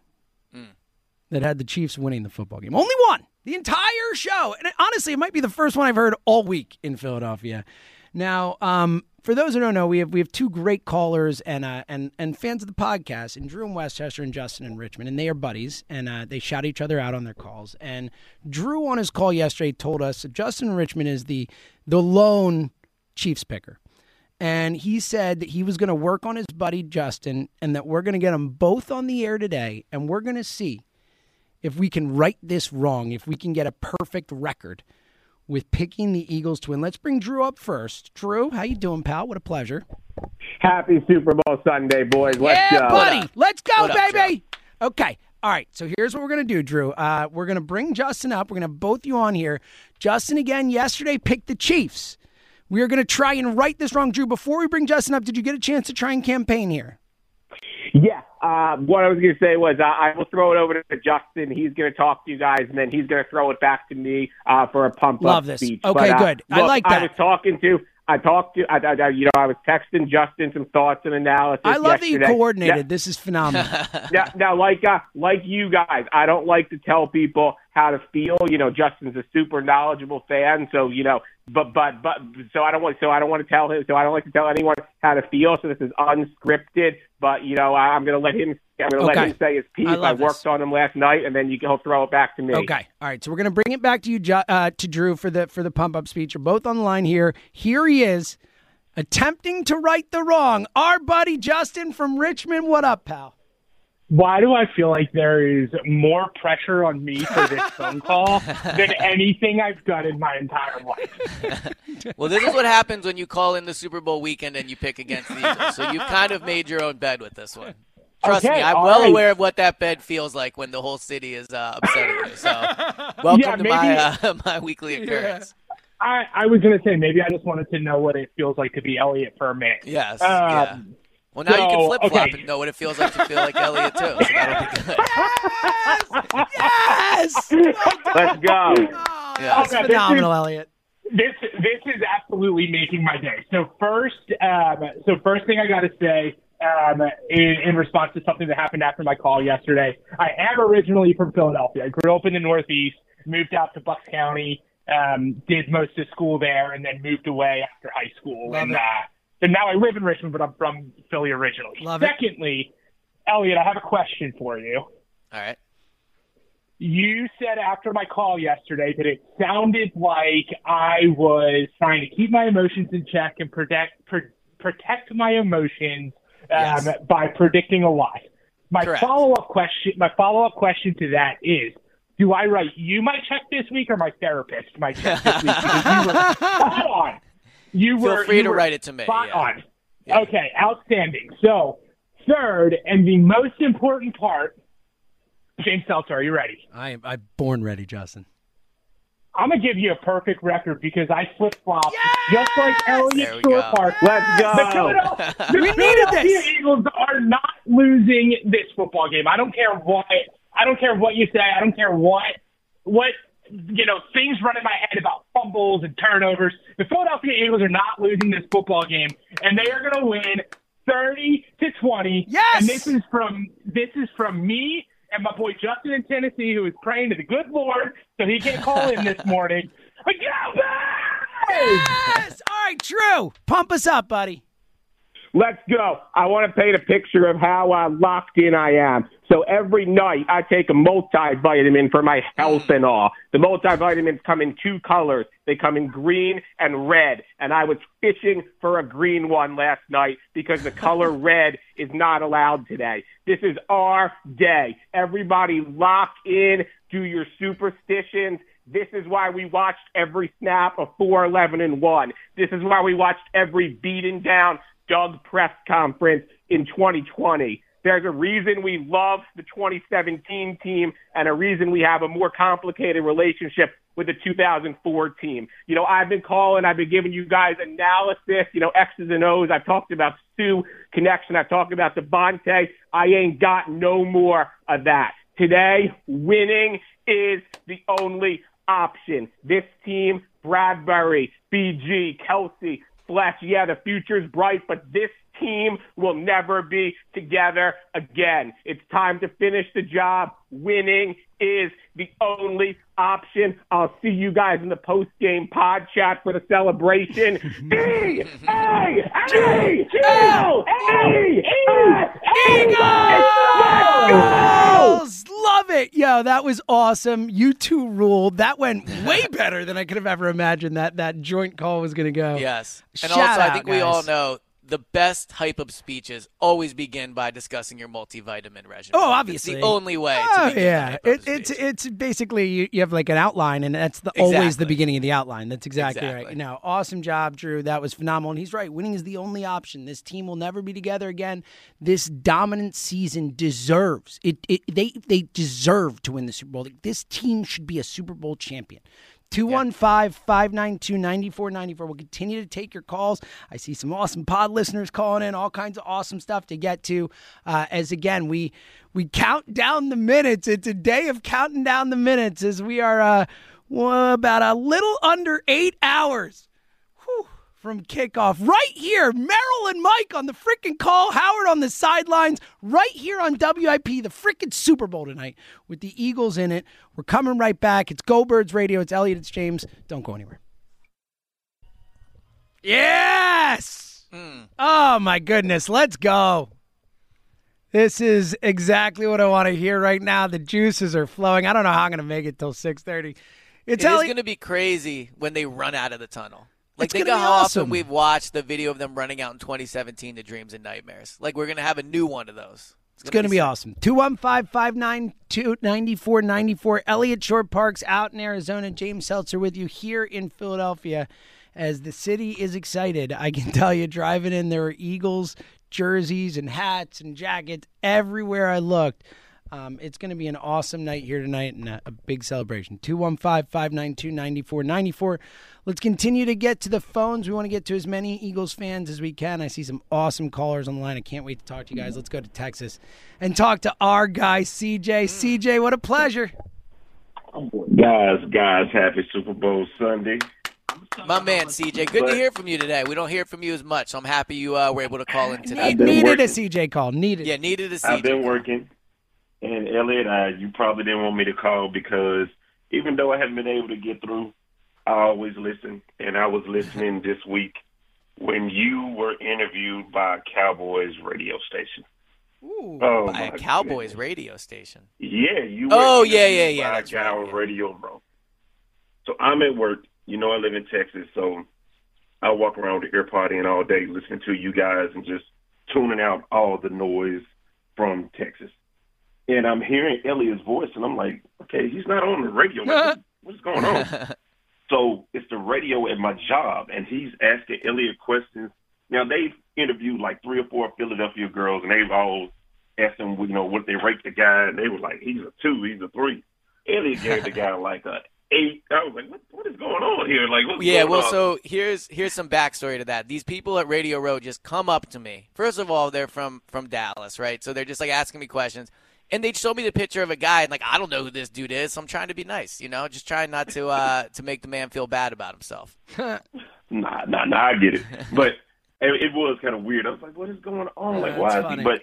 [SPEAKER 2] that had the Chiefs winning the football game. Only one. The entire show. And honestly, it might be the first one I've heard all week in Philadelphia. Now, um, for those who don't know, we have we have two great callers and uh, and and fans of the podcast, and Drew in Westchester and Justin in Richmond, and they are buddies, and uh, they shout each other out on their calls. And Drew on his call yesterday told us that Justin in Richmond is the the lone Chiefs picker. And he said that he was going to work on his buddy Justin, and that we're going to get them both on the air today, and we're going to see if we can right this wrong, if we can get a perfect record with picking the Eagles to win. Let's bring Drew up first. Drew, how you doing, pal? What a pleasure.
[SPEAKER 3] Happy Super Bowl Sunday, boys. Let's
[SPEAKER 2] yeah,
[SPEAKER 3] go.
[SPEAKER 2] buddy. Let's go,
[SPEAKER 1] What up,
[SPEAKER 2] baby. Okay. All right. So here's what we're going to do, Drew. Uh, we're going to bring Justin up. We're going to have both you on here. Justin, again, yesterday picked the Chiefs. We are going to try and right this wrong. Drew, before we bring Justin up, did you get a chance to try and campaign here?
[SPEAKER 3] Yeah. Uh, what I was going to say was uh, I will throw it over to Justin. He's going to talk to you guys, and then he's going to throw it back to me uh, for a pump-up
[SPEAKER 2] Love this.
[SPEAKER 3] speech.
[SPEAKER 2] Okay,
[SPEAKER 3] but, uh,
[SPEAKER 2] good. I
[SPEAKER 3] look,
[SPEAKER 2] like
[SPEAKER 3] I
[SPEAKER 2] that.
[SPEAKER 3] was talking to I talked to, I, I, you know, I was texting Justin some thoughts and analysis.
[SPEAKER 2] I love
[SPEAKER 3] yesterday.
[SPEAKER 2] that you coordinated.
[SPEAKER 3] Yeah.
[SPEAKER 2] This is phenomenal.
[SPEAKER 3] now, now, like uh, like you guys, I don't like to tell people how to feel. You know, Justin's a super knowledgeable fan, so you know, but but but so I don't want so I don't want to tell him. So I don't like to tell anyone how to feel. So this is unscripted. But you know, I, I'm going to let him. I'm going to
[SPEAKER 2] Okay.
[SPEAKER 3] let him say his piece.
[SPEAKER 2] I
[SPEAKER 3] I,
[SPEAKER 2] love
[SPEAKER 3] worked
[SPEAKER 2] this.
[SPEAKER 3] on him last night, and then you he'll throw it back to me.
[SPEAKER 2] Okay. All right. So we're going to bring it back to you, Ju- uh, to Drew for the for the pump up speech. You're both on the line here. Here he is, attempting to right the wrong. Our buddy Justin from Richmond. What up, pal?
[SPEAKER 7] Why do I feel like there is more pressure on me for this phone call than anything I've done in my entire life?
[SPEAKER 1] Well, this is what happens when you call in the Super Bowl weekend and you pick against the Eagles. So you've kind of made your own bed with this one. Trust
[SPEAKER 7] Okay,
[SPEAKER 1] me, I'm
[SPEAKER 7] all
[SPEAKER 1] well
[SPEAKER 7] right.
[SPEAKER 1] aware of what that bed feels like when the whole city is uh, upsetting you. So welcome
[SPEAKER 7] Yeah,
[SPEAKER 1] to
[SPEAKER 7] maybe-
[SPEAKER 1] my uh, my weekly appearance.
[SPEAKER 7] I, I was going to say, maybe I just wanted to know what it feels like to be Elliot for a minute.
[SPEAKER 1] Yes.
[SPEAKER 7] Um,
[SPEAKER 1] yeah. Well, now you can
[SPEAKER 7] so,
[SPEAKER 1] flip flop
[SPEAKER 7] okay.
[SPEAKER 1] and know what it feels like to feel like Elliot too. So that'll be good.
[SPEAKER 2] Yes!
[SPEAKER 6] Let's go.
[SPEAKER 2] Oh,
[SPEAKER 1] Yeah.
[SPEAKER 2] that's
[SPEAKER 7] Okay, this
[SPEAKER 2] phenomenal,
[SPEAKER 7] is-
[SPEAKER 2] Elliot.
[SPEAKER 7] This this is absolutely making my day. So first, um, so first thing I got to say, um, in, in response to something that happened after my call yesterday, I am originally from Philadelphia. I grew up in the Northeast, moved out to Bucks County, um, did most of school there, and then moved away after high school.
[SPEAKER 2] Love
[SPEAKER 7] and
[SPEAKER 2] it.
[SPEAKER 7] uh, and now I live in Richmond, but I'm from Philly originally.
[SPEAKER 2] Love it.
[SPEAKER 7] Secondly, Elliot, I have a question for you.
[SPEAKER 1] All right.
[SPEAKER 7] You said after my call yesterday that it sounded like I was trying to keep my emotions in check and protect pr- protect my emotions um,
[SPEAKER 1] Yes.
[SPEAKER 7] by predicting a lie. My
[SPEAKER 1] Correct.
[SPEAKER 7] follow up question, my follow up question to that is: do I write you my check this week or my therapist my check this week? Because you were spot on. You
[SPEAKER 1] Feel
[SPEAKER 7] were
[SPEAKER 1] free
[SPEAKER 7] you
[SPEAKER 1] to
[SPEAKER 7] were
[SPEAKER 1] write it to me,
[SPEAKER 7] Spot
[SPEAKER 1] yeah.
[SPEAKER 7] on.
[SPEAKER 1] Yeah.
[SPEAKER 7] Okay, outstanding. So third and the most important part. James Seltzer, are you ready?
[SPEAKER 2] I am I'm born ready, Justin.
[SPEAKER 7] I'm going to give you a perfect record because I flip-flopped just like Elliott
[SPEAKER 1] There we
[SPEAKER 7] Shore
[SPEAKER 1] go.
[SPEAKER 7] Park.
[SPEAKER 6] Let's go.
[SPEAKER 7] The Philadelphia, the
[SPEAKER 2] We needed
[SPEAKER 7] Philadelphia
[SPEAKER 2] this.
[SPEAKER 7] Eagles are not losing this football game. I don't care what I don't care what you say. I don't care what what you know things run in my head about fumbles and turnovers. The Philadelphia Eagles are not losing this football game, and they are going to win thirty to twenty.
[SPEAKER 2] Yes!
[SPEAKER 7] And this is from this is from me and my boy Justin in Tennessee, who is praying to the good Lord so he can't call in this morning. But go Bears!
[SPEAKER 2] Yes! All right, Drew, pump us up, buddy.
[SPEAKER 3] Let's go. I want to paint a picture of how uh, locked in I am. So every night I take a multivitamin for my health and all. The multivitamins come in two colors. They come in green and red. And I was fishing for a green one last night because the color red is not allowed today. This is our day. Everybody lock in, do your superstitions. This is why we watched every snap of four eleven and one. This is why we watched every beaten down Doug press conference in twenty twenty. There's a reason we love the twenty seventeen team and a reason we have a more complicated relationship with the two thousand four team. You know, I've been calling, I've been giving you guys analysis, you know, X's and O's. I've talked about Stu connection. I've talked about Devontae. I ain't got no more of that. Today, winning is the only option. This team, Bradbury, B G, Kelsey, Fletch, yeah, the future's bright, but this team will never be together again. It's time to finish the job. Winning is the only option. I'll see you guys in the post-game pod chat for the celebration. D A A G L E
[SPEAKER 2] Eagles! Love it. Yo, that was awesome. You two ruled. That went way better than I could have ever imagined that that joint call was going to go.
[SPEAKER 1] Yes. And
[SPEAKER 2] Shout
[SPEAKER 1] also, I
[SPEAKER 2] out,
[SPEAKER 1] think we all
[SPEAKER 2] guys.
[SPEAKER 1] know the best hype up speeches always begin by discussing your multivitamin regimen.
[SPEAKER 2] Oh, obviously.
[SPEAKER 1] It's the only way to
[SPEAKER 2] Oh
[SPEAKER 1] begin
[SPEAKER 2] yeah,
[SPEAKER 1] the hype up
[SPEAKER 2] it,
[SPEAKER 1] speech.
[SPEAKER 2] it's it's basically you, you have like an outline, and that's the, always the
[SPEAKER 1] Exactly.
[SPEAKER 2] beginning of the outline. That's exactly,
[SPEAKER 1] Exactly.
[SPEAKER 2] right. No, awesome job, Drew. That was phenomenal, and he's right. Winning is the only option. This team will never be together again. This dominant season deserves it. it they they deserve to win the Super Bowl. Like, this team should be a Super Bowl champion. two one five, five nine two, nine four nine four. We'll continue to take your calls. I see some awesome pod listeners calling in, all kinds of awesome stuff to get to. Uh, as again, we we count down the minutes. It's a day of counting down the minutes as we are uh, well, about a little under eight hours whew, from kickoff. Right here, Merrill and Mike on the freaking call, Howard on the sidelines, right here on W I P, the freaking Super Bowl tonight with the Eagles in it. We're coming right back. It's Go Birds Radio. It's Elliot. It's James. Don't go anywhere. Yes!
[SPEAKER 1] Mm.
[SPEAKER 2] Oh, my goodness. Let's go. This is exactly what I want to hear right now. The juices are flowing. I don't know how I'm going to make it till six thirty. It's
[SPEAKER 1] It is
[SPEAKER 2] Elliot.
[SPEAKER 1] going to be crazy when they run out of the tunnel. Like,
[SPEAKER 2] It's
[SPEAKER 1] think
[SPEAKER 2] gonna
[SPEAKER 1] of
[SPEAKER 2] be
[SPEAKER 1] how
[SPEAKER 2] awesome.
[SPEAKER 1] often we've watched the video of them running out in twenty seventeen to Dreams and Nightmares. Like, we're going to have a new one of those.
[SPEAKER 2] It's going to be awesome. two one five, five nine two, nine four nine four. Elliott Shore-Parks out in Arizona. James Seltzer with you here in Philadelphia as the city is excited. I can tell you, driving in, there are Eagles jerseys and hats and jackets everywhere I looked. Um, it's going to be an awesome night here tonight and a, a big celebration. two one five, five nine two, nine four nine four. Let's continue to get to the phones. We want to get to as many Eagles fans as we can. I see some awesome callers on the line. I can't wait to talk to you guys. Let's go to Texas and talk to our guy, C J. C J, what a pleasure.
[SPEAKER 8] Guys, guys, happy Super Bowl Sunday.
[SPEAKER 1] My man, C J, good to hear from you today. We don't hear from you as much, so I'm happy you uh, were able to call in today.
[SPEAKER 2] Need, needed
[SPEAKER 8] working.
[SPEAKER 2] a C J call. Needed.
[SPEAKER 1] Yeah, needed a C J
[SPEAKER 8] I've been
[SPEAKER 1] call.
[SPEAKER 8] working. And, Elliot, uh, you probably didn't want me to call because even though I haven't been able to get through, I always listen. And I was listening this week when you were interviewed by a Cowboys radio station.
[SPEAKER 2] Ooh,
[SPEAKER 8] oh,
[SPEAKER 1] by
[SPEAKER 8] my
[SPEAKER 1] a Cowboys
[SPEAKER 8] goodness.
[SPEAKER 1] radio station.
[SPEAKER 8] Yeah, you were
[SPEAKER 1] Oh, yeah,
[SPEAKER 8] interviewed
[SPEAKER 1] yeah, yeah,
[SPEAKER 8] by
[SPEAKER 1] that's
[SPEAKER 8] a guy
[SPEAKER 1] right,
[SPEAKER 8] on
[SPEAKER 1] yeah.
[SPEAKER 8] Radio Row. So I'm at work. You know I live in Texas, so I walk around the air partying all day listening to you guys and just tuning out all the noise from Texas. And I'm hearing Elliott's voice, and I'm like, okay, he's not on the radio. Like, what's going on? So it's the radio at my job, and he's asking Elliott questions. Now, they've interviewed like three or four Philadelphia girls, and they've all asked him, you know, what they rate the guy, and they were like, he's a two, he's a three. Elliott gave the guy like a eight. I was like, what, what is going on here? Like, what's
[SPEAKER 1] Yeah,
[SPEAKER 8] going
[SPEAKER 1] well,
[SPEAKER 8] on?
[SPEAKER 1] so here's here's some backstory to that. These people at Radio Row just come up to me. First of all, they're from from Dallas, right? So they're just like asking me questions. And they showed me the picture of a guy, and like, I don't know who this dude is, so I'm trying to be nice, you know, just trying not to uh, to make the man feel bad about himself.
[SPEAKER 8] Nah, nah, nah, I get it. But it, it was kind of weird. I was like, what is going on? Like,
[SPEAKER 2] Yeah,
[SPEAKER 8] why
[SPEAKER 2] that's
[SPEAKER 8] is
[SPEAKER 2] funny.
[SPEAKER 8] he? But,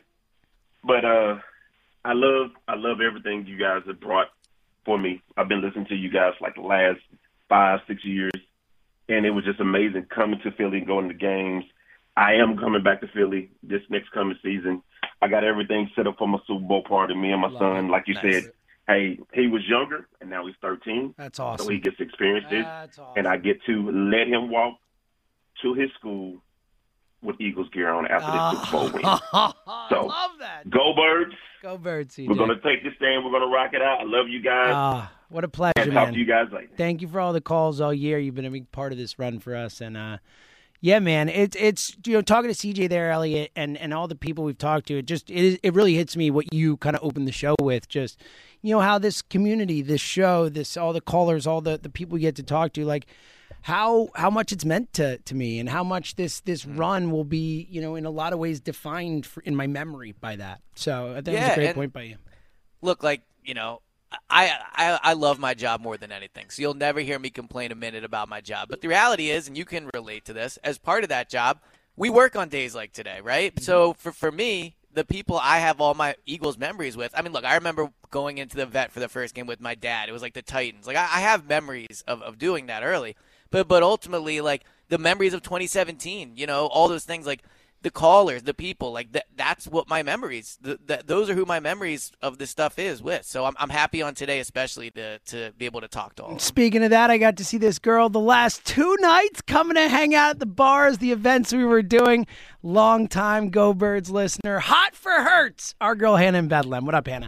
[SPEAKER 8] but uh, I love, I love everything you guys have brought for me. I've been listening to you guys like the last five, six years, and it was just amazing coming to Philly and going to games. I am coming back to Philly this next coming season. I got everything set up for my Super Bowl party. Me and my
[SPEAKER 2] Love
[SPEAKER 8] son,
[SPEAKER 2] it.
[SPEAKER 8] like you
[SPEAKER 1] Nice.
[SPEAKER 8] said, hey, he was younger, and now he's thirteen.
[SPEAKER 2] That's
[SPEAKER 8] So
[SPEAKER 2] awesome.
[SPEAKER 8] he gets to experience this,
[SPEAKER 2] That's awesome.
[SPEAKER 8] and I get to let him walk to his school with Eagles gear on after this Super Bowl win.
[SPEAKER 2] I
[SPEAKER 8] So,
[SPEAKER 2] love that.
[SPEAKER 8] Go Birds!
[SPEAKER 2] Go Birds, C J.
[SPEAKER 8] We're going to take this thing. We're going to rock it out. I love you guys.
[SPEAKER 2] Ah, what a pleasure,
[SPEAKER 8] and talk
[SPEAKER 2] man.
[SPEAKER 8] to you guys later.
[SPEAKER 2] Thank you for all the calls all year. You've been a big part of this run for us, and uh, yeah, man, it's it's you know talking to C J there, Elliot, and, and all the people we've talked to. It just it is, it really hits me what you kind of opened the show with. Just you know how this community, this show, this all the callers, all the, the people we get to talk to, like how how much it's meant to to me, and how much this this run will be, you know, in a lot of ways defined for, in my memory by that. So I think
[SPEAKER 1] Yeah,
[SPEAKER 2] that's a great
[SPEAKER 1] and-
[SPEAKER 2] point by you.
[SPEAKER 1] Look, like, you know, I, I I love my job more than anything, so you'll never hear me complain a minute about my job. But the reality is, and you can relate to this, as part of that job, we work on days like today, right? So for, for me, the people I have all my Eagles memories with, I mean, look, I remember going into the vet for the first game with my dad. It was like the Titans. Like, I, I have memories of, of doing that early. But, but ultimately, like, the memories of twenty seventeen, you know, all those things, like, the callers, the people, like that, that's what my memories, the, the, those are who my memories of this stuff is with. So I'm, I'm happy on today, especially to, to be able to talk to all of them.
[SPEAKER 2] Speaking of that, I got to see this girl the last two nights coming to hang out at the bars, the events we were doing. Long time Go Birds listener. Hot for Hertz. Our girl Hannah in Bethlehem. What up, Hannah?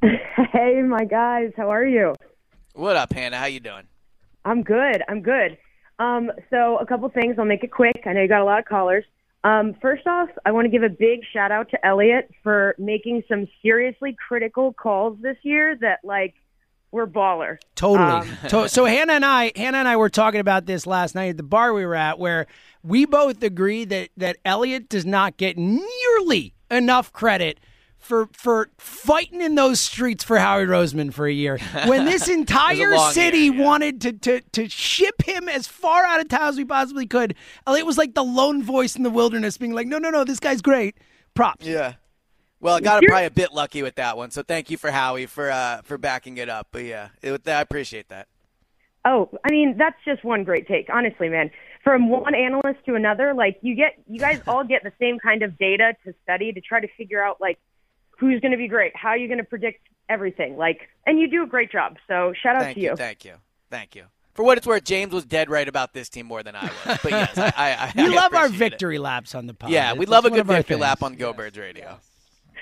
[SPEAKER 9] Hey, my guys. How are you?
[SPEAKER 1] What up, Hannah? How you doing?
[SPEAKER 9] I'm good. I'm good. Um, so a couple things. I'll make it quick. I know you got a lot of callers. Um, first off, I want to give a big shout out to Elliot for making some seriously critical calls this year that, like, were baller.
[SPEAKER 2] Totally.
[SPEAKER 9] Um,
[SPEAKER 2] so, so Hannah and I, Hannah and I were talking about this last night at the bar we were at, where we both agree that that Elliot does not get nearly enough credit for for fighting in those streets for Howie Roseman for a year. When this entire
[SPEAKER 1] long
[SPEAKER 2] city
[SPEAKER 1] year, yeah.
[SPEAKER 2] wanted to, to to ship him as far out of town as we possibly could, Elliot was like the lone voice in the wilderness, being like, "No, no, no, this guy's great." Props.
[SPEAKER 1] Yeah. Well, I got probably a bit lucky with that one. So thank you for Howie for uh, for backing it up. But yeah, it, I appreciate that.
[SPEAKER 9] Oh, I mean, that's just one great take. Honestly, man. From one analyst to another, like, you get, you guys all get the same kind of data to study to try to figure out, like, who's going to be great, how are you going to predict everything, like, and you do a great job. So shout out
[SPEAKER 1] Thank
[SPEAKER 9] to
[SPEAKER 1] you,
[SPEAKER 9] you.
[SPEAKER 1] thank you, thank you. For what it's worth, James was dead right about this team more than I was. But yes, I, I, I
[SPEAKER 2] We
[SPEAKER 1] I
[SPEAKER 2] love our
[SPEAKER 1] appreciate it.
[SPEAKER 2] victory laps on the pod.
[SPEAKER 1] Yeah, we
[SPEAKER 2] It's
[SPEAKER 1] love a
[SPEAKER 2] one
[SPEAKER 1] good
[SPEAKER 2] of our
[SPEAKER 1] victory
[SPEAKER 2] things.
[SPEAKER 1] lap on Go Birds Radio.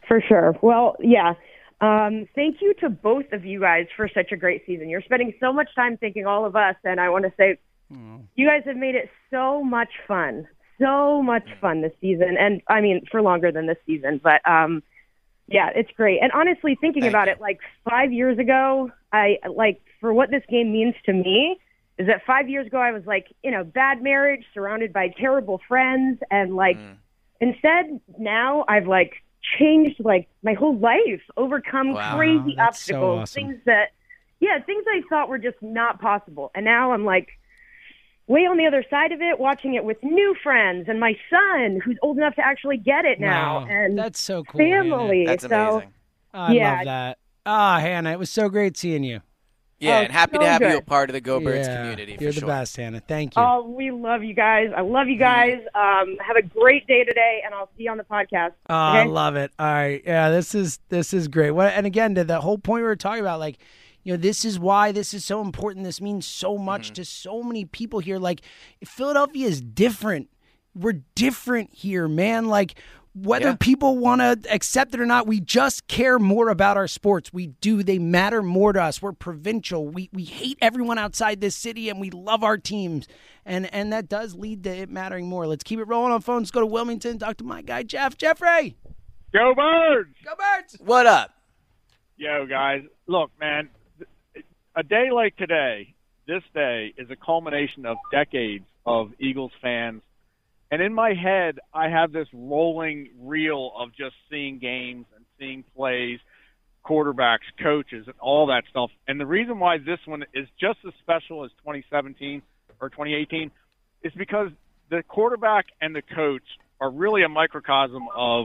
[SPEAKER 9] For sure. Well, yeah. Um, thank you to both of you guys for such a great season. You're spending so much time thinking all of us, and I want to say mm. you guys have made it so much fun, so much fun this season. And, I mean, for longer than this season. But, um, yeah, it's great. And honestly, thinking thank about you. it, like five years ago, I like for what this game means to me is that five years ago I was like in a bad marriage, surrounded by terrible friends, and like mm. instead now I've like changed like my whole life, overcome
[SPEAKER 2] wow,
[SPEAKER 9] crazy
[SPEAKER 2] that's
[SPEAKER 9] obstacles,
[SPEAKER 2] so awesome.
[SPEAKER 9] things that, yeah, things I thought were just not possible. And now I'm like way on the other side of it, watching it with new friends and my son who's old enough to actually get it now.
[SPEAKER 2] Wow,
[SPEAKER 9] and
[SPEAKER 2] that's so cool.
[SPEAKER 9] Family.
[SPEAKER 1] Hannah. That's
[SPEAKER 9] so,
[SPEAKER 1] amazing.
[SPEAKER 2] Oh, I
[SPEAKER 9] yeah.
[SPEAKER 2] love that. Ah, oh, Hannah, it was so great seeing you.
[SPEAKER 1] Yeah,
[SPEAKER 9] oh,
[SPEAKER 1] and happy
[SPEAKER 9] so
[SPEAKER 1] to have
[SPEAKER 9] good.
[SPEAKER 1] you a part of the Go Birds
[SPEAKER 2] yeah,
[SPEAKER 1] community. For
[SPEAKER 2] You're the
[SPEAKER 1] sure.
[SPEAKER 2] best, Hannah. Thank you.
[SPEAKER 9] Oh, we love you guys. I love you guys. Um, have a great day today, and I'll see you on the podcast.
[SPEAKER 2] Oh, I
[SPEAKER 9] okay?
[SPEAKER 2] love it. All right. Yeah, this is this is great. What and again, to the whole point we were talking about, like, you know, this is why this is so important. This means so much mm-hmm. to so many people here. Like, Philadelphia is different. We're different here, man. Like, whether
[SPEAKER 1] yeah.
[SPEAKER 2] people want to accept it or not, we just care more about our sports. We do. They matter more to us. We're provincial. We we hate everyone outside this city, and we love our teams. And and that does lead to it mattering more. Let's keep it rolling on phones. Go to Wilmington. Talk to my guy, Jeff. Jeffrey.
[SPEAKER 10] Go Birds!
[SPEAKER 2] Go Birds!
[SPEAKER 1] What up?
[SPEAKER 10] Yo, guys. Look, man, a day like today, this day, is a culmination of decades of Eagles fans. And in my head, I have this rolling reel of just seeing games and seeing plays, quarterbacks, coaches, and all that stuff. And the reason why this one is just as special as twenty seventeen or twenty eighteen is because the quarterback and the coach are really a microcosm of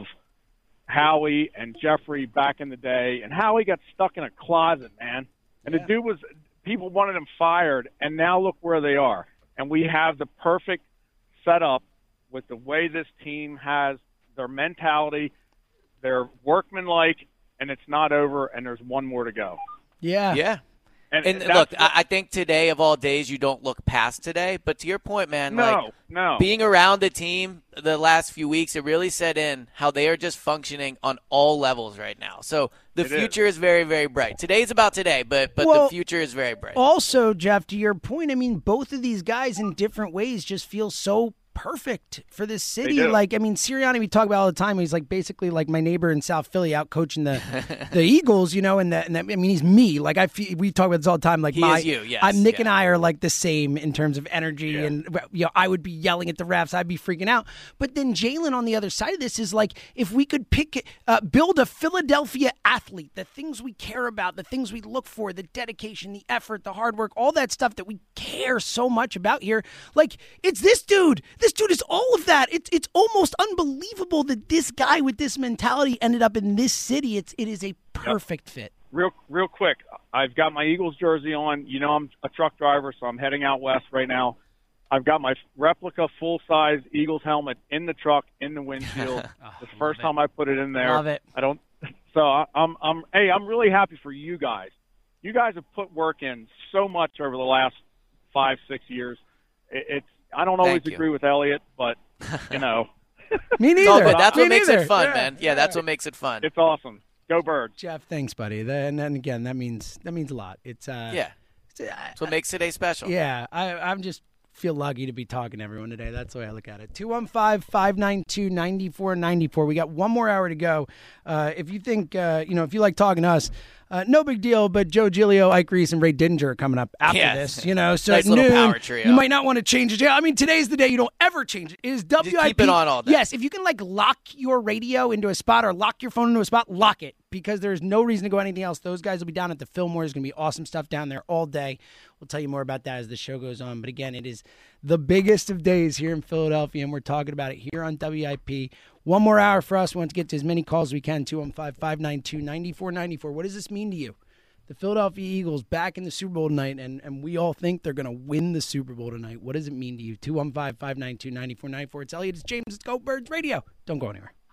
[SPEAKER 10] Howie and Jeffrey back in the day. And Howie got stuck in a closet, man. And yeah. the dude was – people wanted him fired, and now look where they are. And we have the perfect setup with the way this team has their mentality, their workmanlike, and it's not over, and there's one more to go.
[SPEAKER 2] Yeah.
[SPEAKER 1] Yeah.
[SPEAKER 10] And,
[SPEAKER 1] and
[SPEAKER 10] and
[SPEAKER 1] look,
[SPEAKER 10] what,
[SPEAKER 1] I think today of all days, you don't look past today. But to your point, man,
[SPEAKER 10] no,
[SPEAKER 1] like
[SPEAKER 10] no.
[SPEAKER 1] being around the team the last few weeks, it really set in how they are just functioning on all levels right now. So the
[SPEAKER 10] it
[SPEAKER 1] future
[SPEAKER 10] is.
[SPEAKER 1] is very, very bright. Today's about today, but but
[SPEAKER 2] well,
[SPEAKER 1] the future is very bright.
[SPEAKER 2] Also, Jeff, to your point, I mean, both of these guys in different ways just feel so perfect for this city. Like, I mean, Sirianni, we talk about all the time. He's like basically like my neighbor in South Philly out coaching the the Eagles, you know, and that, and that, I mean, he's me. Like, I feel, we talk about this all the time. Like,
[SPEAKER 1] he
[SPEAKER 2] my,
[SPEAKER 1] is you, yes.
[SPEAKER 2] I'm, Nick
[SPEAKER 1] yeah.
[SPEAKER 2] and I are like the same in terms of energy.
[SPEAKER 10] Yeah.
[SPEAKER 2] And, you know, I would be yelling at the refs. I'd be freaking out. But then Jalen on the other side of this is like, if we could pick, uh, build a Philadelphia athlete, the things we care about, the things we look for, the dedication, the effort, the hard work, all that stuff that we care so much about here. Like, it's this dude. This dude is all of that. It's it's almost unbelievable that this guy with this mentality ended up in this city. It's it is a perfect yep. fit.
[SPEAKER 10] Real real quick, I've got my Eagles jersey on. You know, I'm a truck driver, so I'm heading out west right now. I've got my replica full-size Eagles helmet in the truck, in the windshield.
[SPEAKER 2] oh,
[SPEAKER 10] the first time I put it in there.
[SPEAKER 2] Love it.
[SPEAKER 10] I don't. So I, I'm I'm hey, I'm really happy for you guys. You guys have put work in so much over the last five six years. It, it's I don't always
[SPEAKER 1] Thank
[SPEAKER 10] agree
[SPEAKER 1] you.
[SPEAKER 10] with Elliot, but you know.
[SPEAKER 2] Me neither.
[SPEAKER 1] It's all good. That's
[SPEAKER 2] Me
[SPEAKER 1] what makes
[SPEAKER 2] neither.
[SPEAKER 1] it fun,
[SPEAKER 2] yeah,
[SPEAKER 1] man. Yeah,
[SPEAKER 2] yeah,
[SPEAKER 1] that's what makes it fun.
[SPEAKER 10] It's awesome. Go Birds.
[SPEAKER 2] Jeff, thanks, buddy. And then again, that means that means a lot. It's uh,
[SPEAKER 1] yeah,
[SPEAKER 2] it's, uh,
[SPEAKER 1] that's what makes today special.
[SPEAKER 2] Yeah, I I'm just feel lucky to be talking to everyone today. That's the way I look at it. two one five, five nine two, nine four nine four. We got one more hour to go. Uh, if you think, uh, you know, if you like talking to us, uh, no big deal, but Joe Giglio, Ike Reese, and Ray Didinger are coming up after
[SPEAKER 1] yeah.
[SPEAKER 2] this, you know, so
[SPEAKER 1] nice
[SPEAKER 2] at
[SPEAKER 1] little
[SPEAKER 2] noon,
[SPEAKER 1] power trio.
[SPEAKER 2] you might not want to change it. I mean, today's the day you don't ever change it. It is W I P.
[SPEAKER 1] Just keep it on all day.
[SPEAKER 2] Yes, if you can, like, lock your radio into a spot or lock your phone into a spot, lock it, because there's no reason to go anything else. Those guys will be down at the Fillmore. There's going to be awesome stuff down there all day. We'll tell you more about that as the show goes on. But again, it is the biggest of days here in Philadelphia, and we're talking about it here on W I P. One more hour for us. We want to get to as many calls as we can. two one five, five nine two, nine four nine four. What does this mean to you? The Philadelphia Eagles back in the Super Bowl tonight, and, and we all think they're going to win the Super Bowl tonight. What does it mean to you? two one five, five nine two, nine four nine four. It's Elliot. It's James. It's Go Birds Radio. Don't go anywhere.